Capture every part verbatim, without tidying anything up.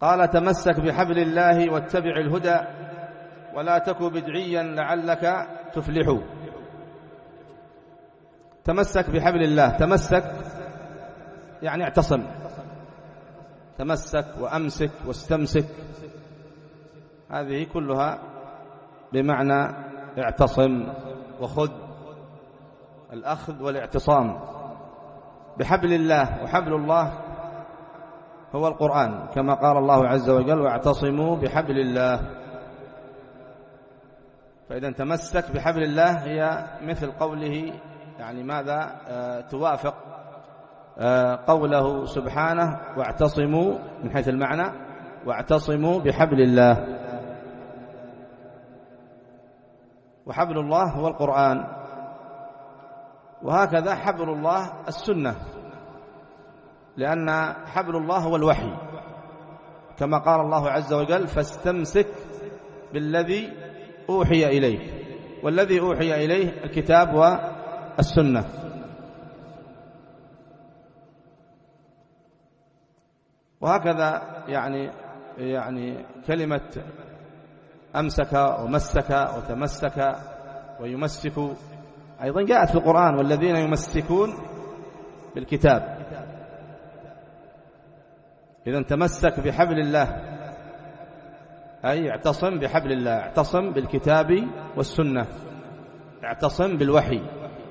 قال تمسك بحبل الله واتبع الهدى ولا تك بدعيا لعلك تفلح. تمسك بحبل الله، تمسك يعني اعتصم، تمسك وأمسك واستمسك، هذه كلها بمعنى اعتصم وخذ، الأخذ والاعتصام بحبل الله. وحبل الله هو القرآن كما قال الله عز وجل واعتصموا بحبل الله. فإذا تمسك بحبل الله هي مثل قوله، يعني ماذا آه توافق آه قوله سبحانه واعتصموا من حيث المعنى واعتصموا بحبل الله. وحبل الله هو القرآن، وهكذا حبل الله السنة، لأن حبل الله هو الوحي كما قال الله عز وجل فاستمسك بالذي أوحي إليك، والذي أوحي إليه الكتاب والسنة. وهكذا يعني يعني كلمة أمسك ومسك وتمسك ويمسك أيضا جاءت في القرآن والذين يمسكون بالكتاب. إذن تمسك بحبل الله أي اعتصم بحبل الله، اعتصم بالكتاب والسنة، اعتصم بالوحي.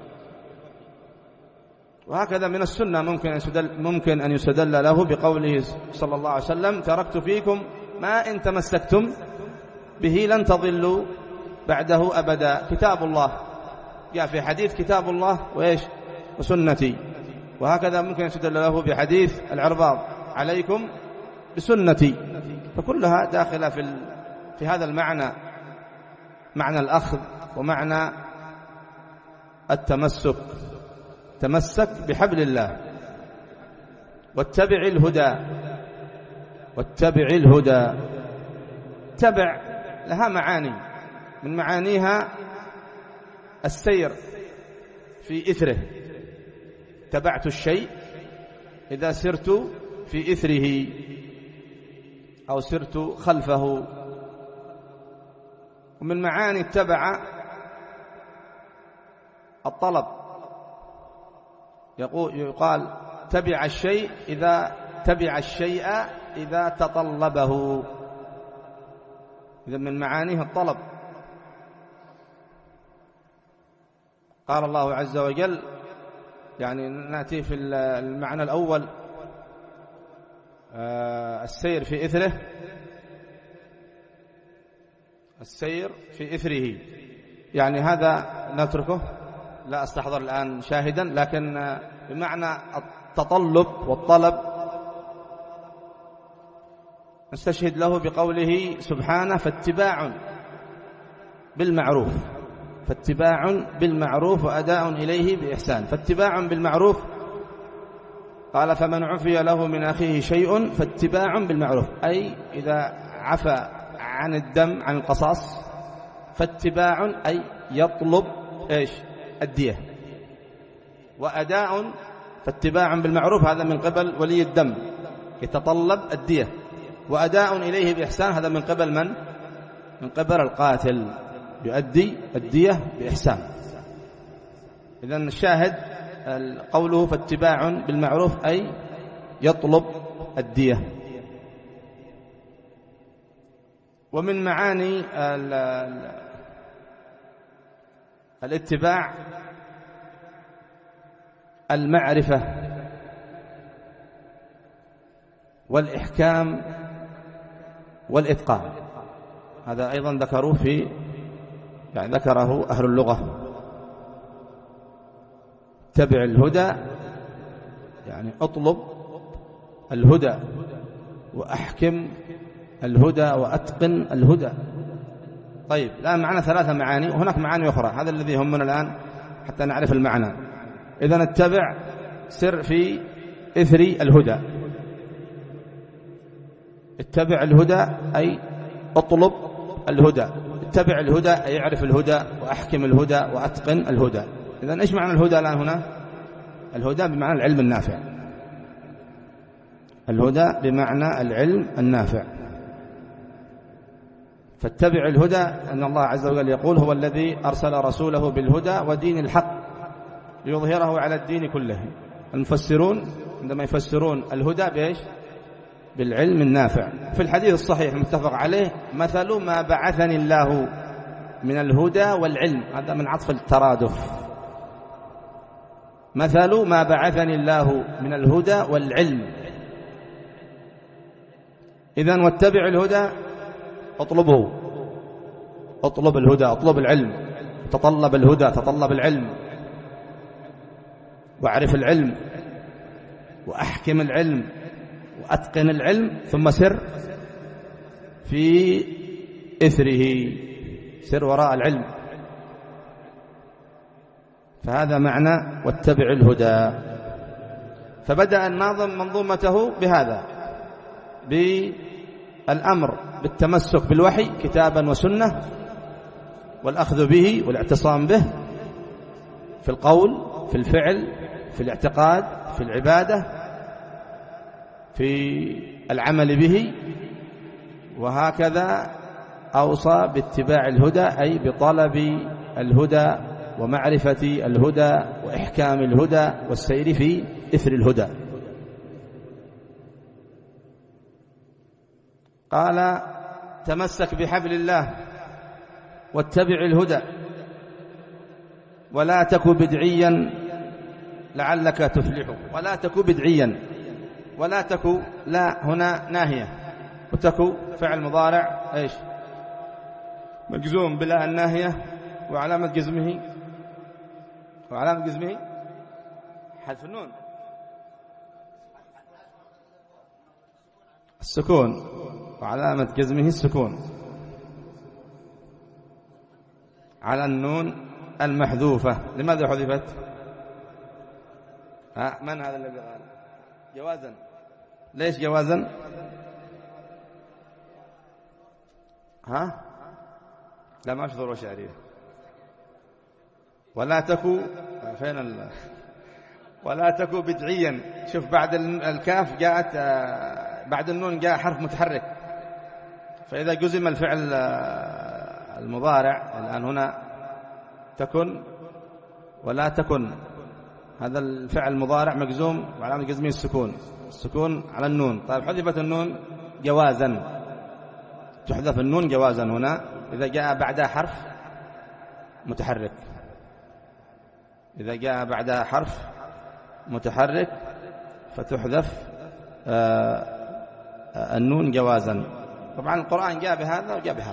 وهكذا من السنة ممكن أن يستدل, ممكن أن يستدل له بقوله صلى الله عليه وسلم تركت فيكم ما إن تمسكتم به لن تضلوا بعده أبدا. كتاب الله جاء في حديث كتاب الله وإيش وسنتي. وهكذا ممكن يستدل له بحديث العرباض عليكم بسنتي. فكلها داخلة في في هذا المعنى، معنى الأخذ ومعنى التمسك. تمسك بحبل الله واتبع الهدى، واتبع الهدى. تبع لها معاني، من معانيها السير في إثره. تبعت الشيء إذا سرت في إثره أو سرت خلفه. ومن معاني اتبع الطلب، يقال تبع الشيء إذا تبع الشيء إذا تطلبه. إذا من معانيه الطلب. قال الله عز وجل، يعني نأتي في المعنى الأول السير في إثره، السير في إثره، يعني هذا نتركه لا أستحضر الآن شاهدا، لكن بمعنى التطلب والطلب نستشهد له بقوله سبحانه فاتباع بالمعروف، فاتباع بالمعروف وأداء إليه بإحسان. فاتباع بالمعروف قال فمن عفي له من أخيه شيء فاتباع بالمعروف، أي إذا عفى عن الدم عن القصاص فاتباع أي يطلب إيش الدية. وأداء فاتباع بالمعروف هذا من قبل ولي الدم يتطلب الدية، وأداء إليه بإحسان هذا من قبل من؟ من قبل القاتل يؤدي الدية بإحسان. إذن الشاهد قوله فاتباع بالمعروف أي يطلب الدية. ومن معاني الاتباع المعرفة والإحكام والإتقان. هذا أيضا ذكروه في يعني ذكره أهل اللغة. اتبع الهدى يعني اطلب الهدى، وأحكم الهدى، وأتقن الهدى. طيب الآن معنا ثلاثة معاني، وهناك معاني أخرى، هذا الذي يهمنا الآن حتى نعرف المعنى. إذن اتبع سر في إثر الهدى. اتبع الهدى أي اطلب الهدى، اتبع الهدى أي اعرف الهدى، وأحكم الهدى، وأتقن الهدى. إذن إيش معنى الهدى الآن هنا؟ الهدى بمعنى العلم النافع، الهدى بمعنى العلم النافع. فاتبع الهدى، أن الله عز وجل يقول: هو الذي أرسل رسوله بالهدى ودين الحق ليظهره على الدين كله. المفسرون عندما يفسرون الهدى بإيش؟ بالعلم النافع. في الحديث الصحيح المتفق عليه: مثل ما بعثني الله من الهدى والعلم. هذا من عطف الترادف. مثل ما بعثني الله من الهدى والعلم. إذن واتبع الهدى، اطلبه، اطلب الهدى، اطلب العلم، تطلب الهدى، تطلب العلم، واعرف العلم، وأحكم العلم، وأتقن العلم، ثم سر في إثره، سر وراء العلم. فهذا معنى واتبع الهدى. فبدأ الناظم منظومته بهذا، بالأمر بالتمسك بالوحي كتابا وسنة، والأخذ به والاعتصام به في القول، في الفعل، في الاعتقاد، في العبادة، في العمل به. وهكذا أوصى باتباع الهدى، أي بطلب الهدى ومعرفة الهدى وإحكام الهدى والسير في إثر الهدى. قال: تمسك بحبل الله واتبع الهدى ولا تك بدعيا لعلك تفلح. ولا تك بدعيا، ولا تك لا هنا ناهية، وتك فعل مضارع ايش؟ مجزوم بلا الناهية، وعلامة جزمه وعلامة جزمه حذف النون، السكون، وعلامة جزمه السكون على النون المحذوفة. لماذا حذفت؟ ها، من هذا الذي قال جوازا؟ ليش جوازا؟ ها، لا ما ذروة شعرية. ولا تكو فين ال... ولا تكو بدعيا. شوف بعد الكاف جاءت بعد النون جاء حرف متحرك، فإذا جزم الفعل المضارع الآن هنا تكن ولا تكن، هذا الفعل المضارع مجزوم وعلامة جزمه السكون، السكون على النون. طيب حذفت النون جوازا، تحذف النون جوازا هنا إذا جاء بعدها حرف متحرك، إذا جاء بعدها حرف متحرك فتحذف النون جوازا. طبعا القرآن جاء بهذا وجاء بهذا.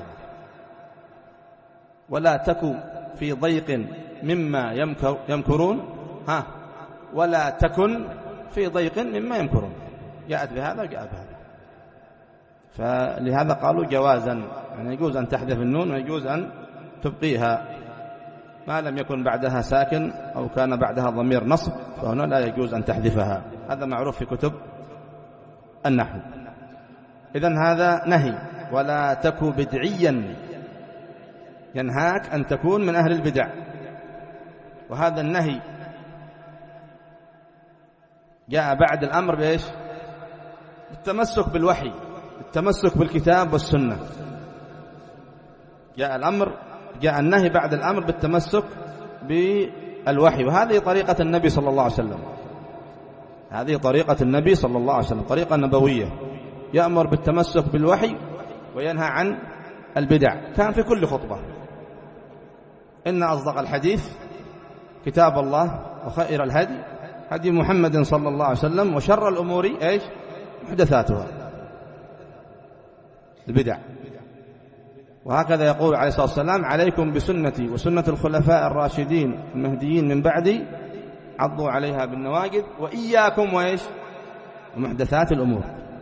ولا تكو في ضيق مما يمكرون، ها، ولا تكن في ضيق مما يمكرون، جاءت بهذا وجاءت بهذا. فلهذا قالوا جوازا، يعني يجوز أن تحذف النون ويجوز أن تبقيها ما لم يكن بعدها ساكن أو كان بعدها ضمير نصب، فهنا لا يجوز أن تحذفها. هذا معروف في كتب النحو. إذن هذا نهي. ولا تكو بدعيا، ينهاك أن تكون من أهل البدع. وهذا النهي جاء بعد الأمر بإيش؟ التمسك بالوحي، التمسك بالكتاب والسنة. جاء الأمر جاء النهي بعد الأمر بالتمسك بالوحي. وهذه طريقة النبي صلى الله عليه وسلم، هذه طريقة النبي صلى الله عليه وسلم، طريقة نبوية، يأمر بالتمسك بالوحي وينهى عن البدع. كان في كل خطبة: إن أصدق الحديث كتاب الله، وخير الهدي هدي محمد صلى الله عليه وسلم، وشر الأمور إيش؟ محدثاتها، البدع. وهكذا يقول عليه الصلاة والسلام: عليكم بسنتي وسنة الخلفاء الراشدين المهديين من بعدي، عضوا عليها بالنواجذ، وإياكم وإيش؟ ومحدثات الأمور.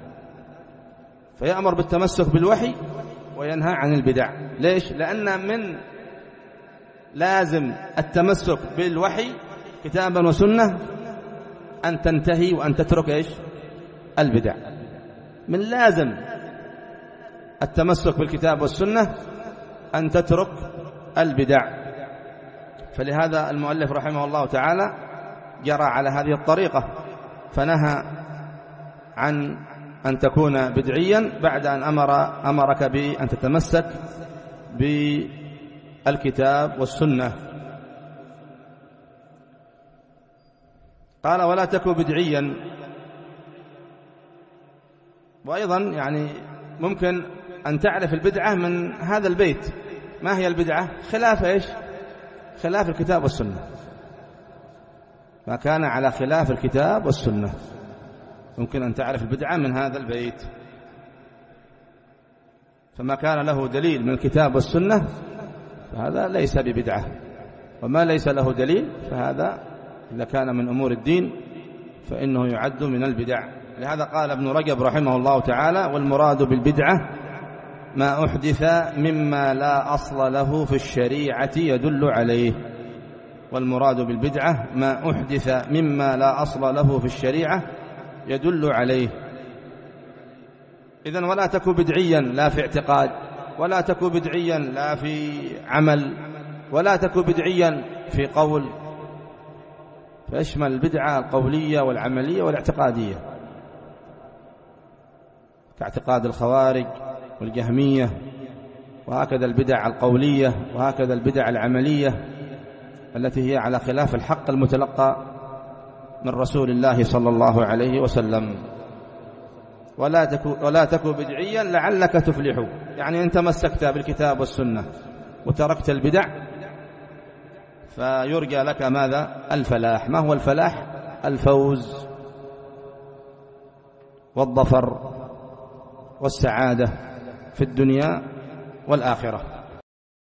فيأمر بالتمسك بالوحي وينهى عن البدع. ليش؟ لأن من لازم التمسك بالوحي كتابا وسنة أن تنتهي وأن تترك إيش؟ البدع. من لازم التمسك بالكتاب والسنة أن تترك البدع. فلهذا المؤلف رحمه الله تعالى جرى على هذه الطريقة، فنهى عن أن تكون بدعيا بعد أن أمر أمرك بأن تتمسك بالكتاب والسنة. قال ولا تكن بدعيا. وأيضا يعني ممكن أن تعرف البدعة من هذا البيت. ما هي البدعة؟ خلاف إيش؟ خلاف الكتاب والسنة، ما كان على خلاف الكتاب والسنة ممكن أن تعرف البدعة من هذا البيت. فما كان له دليل من الكتاب والسنة فهذا ليس ببدعة، وما ليس له دليل فهذا إذا كان من أمور الدين فإنه يعد من البدع. لهذا قال ابن رجب رحمه الله تعالى: والمراد بالبدعة ما أحدث مما لا أصل له في الشريعة يدل عليه. والمراد بالبدعة ما أحدث مما لا أصل له في الشريعة يدل عليه. إذن ولا تكن بدعيا لا في اعتقاد، ولا تكن بدعيا لا في عمل، ولا تكن بدعيا في قول، فيشمل البدعة القولية والعملية والاعتقادية، كاعتقاد الخوارج والجهمية، وهكذا البدع القولية، وهكذا البدع العملية التي هي على خلاف الحق المتلقى من رسول الله صلى الله عليه وسلم. ولا تكن ولا تكن بدعيا لعلك تفلح، يعني أنت مسكت بالكتاب والسنة وتركت البدع فيرجى لك ماذا؟ الفلاح. ما هو الفلاح؟ الفوز والظفر والسعادة في الدنيا والآخرة.